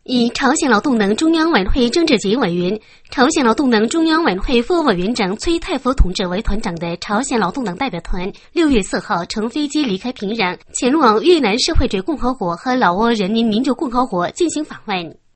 以朝鲜劳动党中央委员会政治局委员、朝鲜劳动党中央委员会副委员长崔泰福同志为团长的朝鲜劳动党代表团6月4号乘飞机离开平壤，前往越南社会主义共和国和老挝人民民主共和国进行访问。